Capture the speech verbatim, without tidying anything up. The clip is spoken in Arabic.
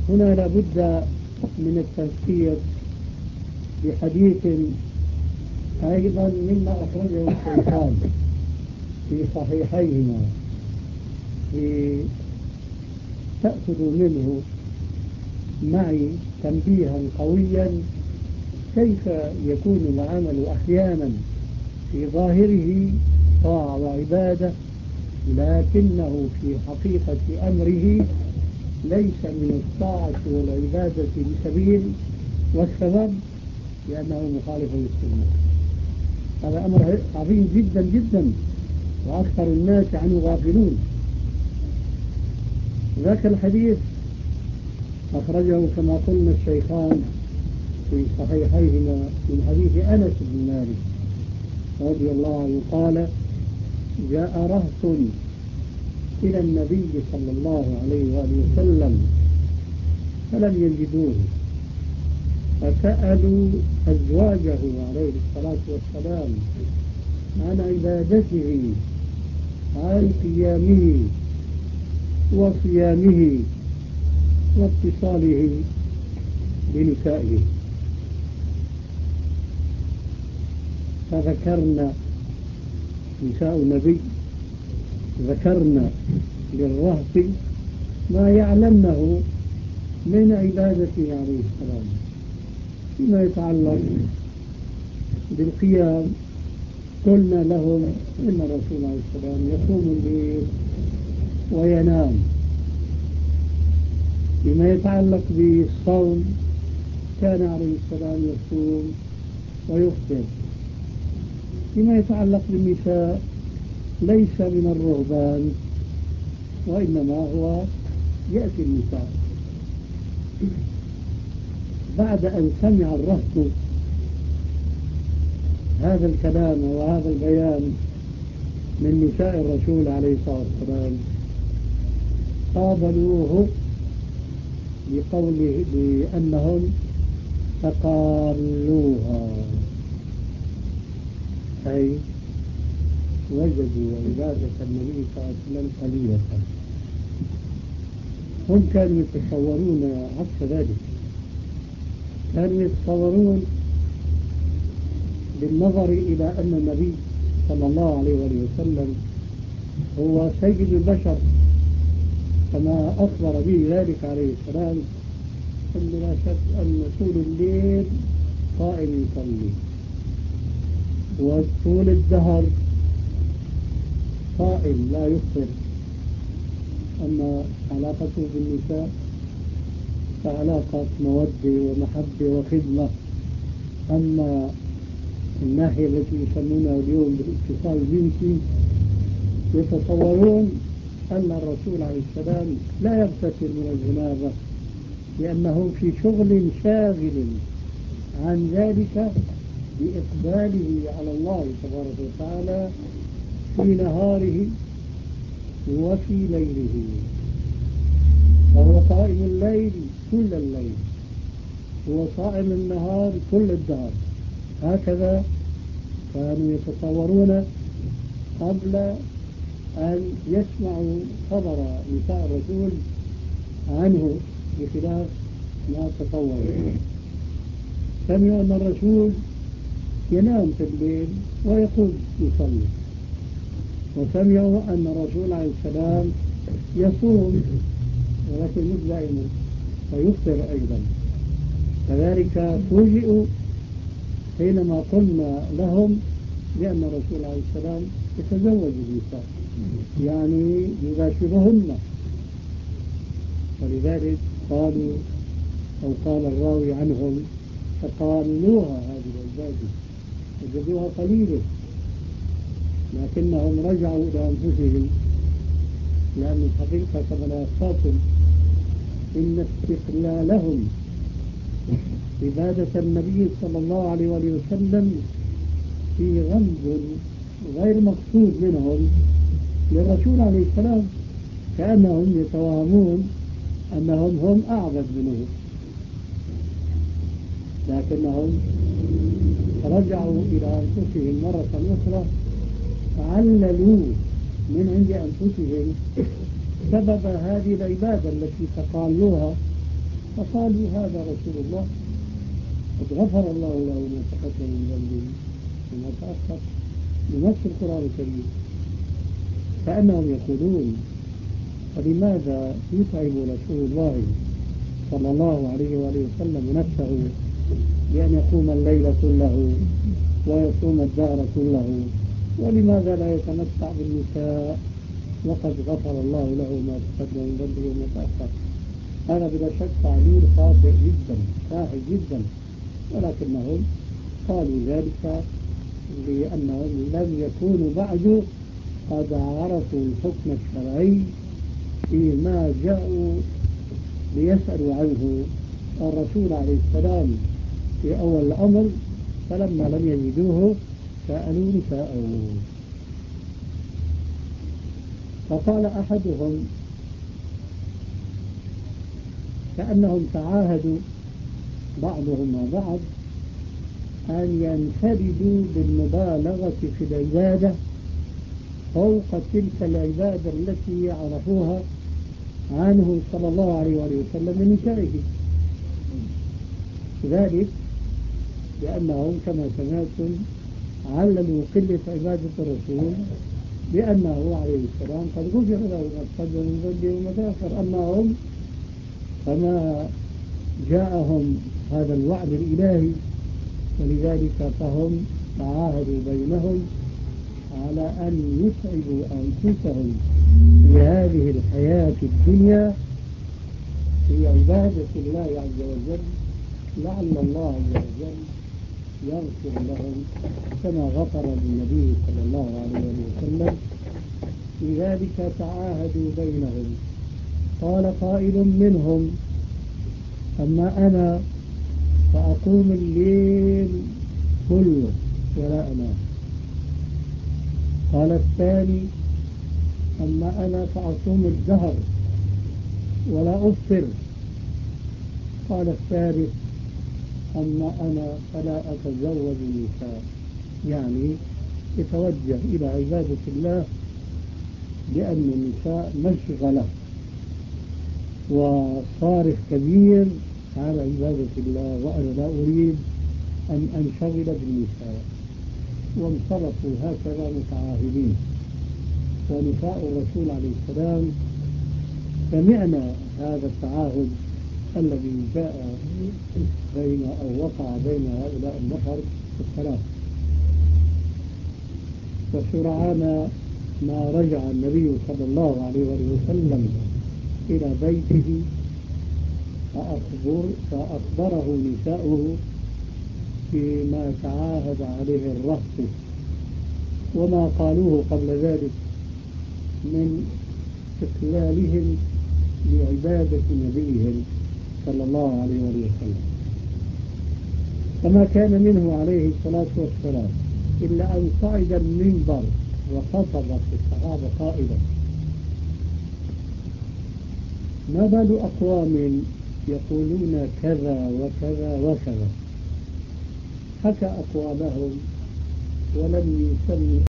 هنا لابد من التذكير بحديث أيضا مما أخرجه الشيخان في صحيحيهما تأخذ منه معي تنبيها قويا كيف يكون العمل أحيانا في ظاهره طاعة وعبادة، لكنه في حقيقة أمره ليس من الطاعة والعبادة بسبيل، والسبب لأنه مخالف للسنة. هذا أمر عظيم جدا جدا وأكثر الناس عنه غافلون. ذاك الحديث أخرجه كما قلنا الشيخان في صحيحيهما من حديث أنس بن مالك رضي الله عنه قال: جاء رهط إلى النبي صلى الله عليه وآله وسلم فلم يجدوه، فسألوا أزواجه عليه الصلاة والسلام عن عبادته، عن قيامه وصيامه واتصاله بنسائه، فذكرنا نساء النبي ذكرنا للرهط ما يعلمه من عبادته عليه السلام فيما يتعلق بالقيام. قلنا لهم إن الرسول عليه السلام يقوم الليل وينام. فيما يتعلق بالصوم كان عليه السلام يصوم ويفطر. فيما يتعلق بالنساء ليس من الرهبان، وإنما هو يأتي النساء. بعد أن سمع الرهط هذا الكلام وهذا البيان من نساء الرسول عليه الصلاة والسلام قابلوه بقوله بأنهم تقالوها، أي وجدوا عبادة النبي صلى الله عليه وسلم قليلة. هم كانوا يتصورون عكس ذلك، كانوا يتصورون بالنظر إلى أن النبي صلى الله عليه وسلم هو سيد البشر كما أخبر به ذلك عليه السلام، أن لا شك أن طول الليل قائم يصلي، وطول الدهر قائم لا يفطر. أما علاقته بالنساء فعلاقة مودة ومحبة وخدمة. أما الناحية التي يسمونها اليوم بالاتصال الجنسي يتصورون أن الرسول عليه السلام لا يغتسل من الجنابة لأنه في شغل شاغل عن ذلك بإقباله على الله تبارك وتعالى في نهاره وفي ليله، فهو قائم الليل كل الليل، هو صائم النهار كل الدهر. هكذا كانوا يتصورون قبل أن يسمعوا خبر نساء الرسول عنه بخلاف ما تصوروا. سمعوا أن الرسول ينام في الليل ويقوم يصلي، وسمعوا أن الرسول عليه السلام يصوم ولكن مش دائما ويفطر أيضا. كذلك فوجئوا حينما قلنا لهم بأن الرسول عليه السلام يتزوج النساء، يعني يباشرهن. ولذلك قالوا أو قال الراوي عنهم فقالوها هذه العبادة، وجدوها قليلة، لكنهم رجعوا إلى أنفسهم، لأن الحقيقة كما يخاطب إن استقلالهم عبادة النبي صلى الله عليه وسلم في غمز غير مقصود منهم للرسول عليه السلام، كأنهم يتوهمون أنهم هم أعبد منه، لكنهم رجعوا إلى أنفسهم مرة أخرى عللوا من عند أنفسهم سبب هذه العبادة التي تقالوها فقالوا هذا رسول الله قد غفر الله له ما تقدم من ذنبه وما تأخر بنص القرآن الكريم. كأنهم يقولون فلماذا يتعب رسول الله صلى الله عليه وآله وسلم نفسه بأن يقوم الليل كله ويصوم الدهر كله، ولماذا لا يتمتع بالنساء وقد غفر الله له ما تقدم من ذنبه وما تأخر؟ هذا بلا شك تعليل خاطئ جدا ساهل جدا، ولكنهم قالوا ذلك لأنهم لم يكونوا بعد قد عرفوا الحكم الشرعي فيما جاءوا ليسألوا عنه الرسول عليه السلام في أول الأمر، فلما لم يجدوه سألوا نساءه. فقال أحدهم كأنهم تعاهدوا بعضهم مع بعض أن ينفردوا بالمبالغة في العبادة فوق تلك العبادة التي عرفوها عنه صلى الله عليه وسلم من نسائه. ذلك لأنهم كما سمعتم عللوا قلة عبادة الرسول بأنه عليه السلام قد غفر له ما تقدم من ذنبه وما تأخر، أما هم فما جاءهم هذا الوعد الإلهي، ولذلك فهم تعاهدوا بينهم على أن يتعبوا أنفسهم في هذه الحياة الدنيا في عبادة الله عز وجل، لعل الله عز وجل يغفر لهم كما غفر للنبي صلى الله عليه وسلم. لذلك تعاهدوا بينهم. قال قائل منهم أما أنا فأقوم الليل كله ولا أنام. قال الثاني أما أنا فأصوم الدهر ولا أفطر. قال الثالث أما أنا فلا أتزوج النساء، يعني يتوجه إلى عبادة الله لأن النساء مشغلة وصارف كبير على عبادة الله، وأنا لا أريد أن أنشغل بالنساء. وانصرفوا هكذا متعاهدين. ونساء الرسول عليه السلام سمعنا هذا التعاهد الذي جاء بين أو وقع بين هؤلاء النفر الثلاث. وسرعان ما رجع النبي صلى الله عليه وسلم إلى بيته فأخبر فأخبره نساؤه بما تعاهد عليه الرهط وما قالوه قبل ذلك من استقلالهم لعبادة نبيهم صلى الله عليه وسلم. فما كان منه عليه الصلاة والسلام إلا أن صعد المنبر وخطب في الصحابة قائلا ما بال أقوام يقولون كذا وكذا وكذا. حكى أقوالهم ولم يسمي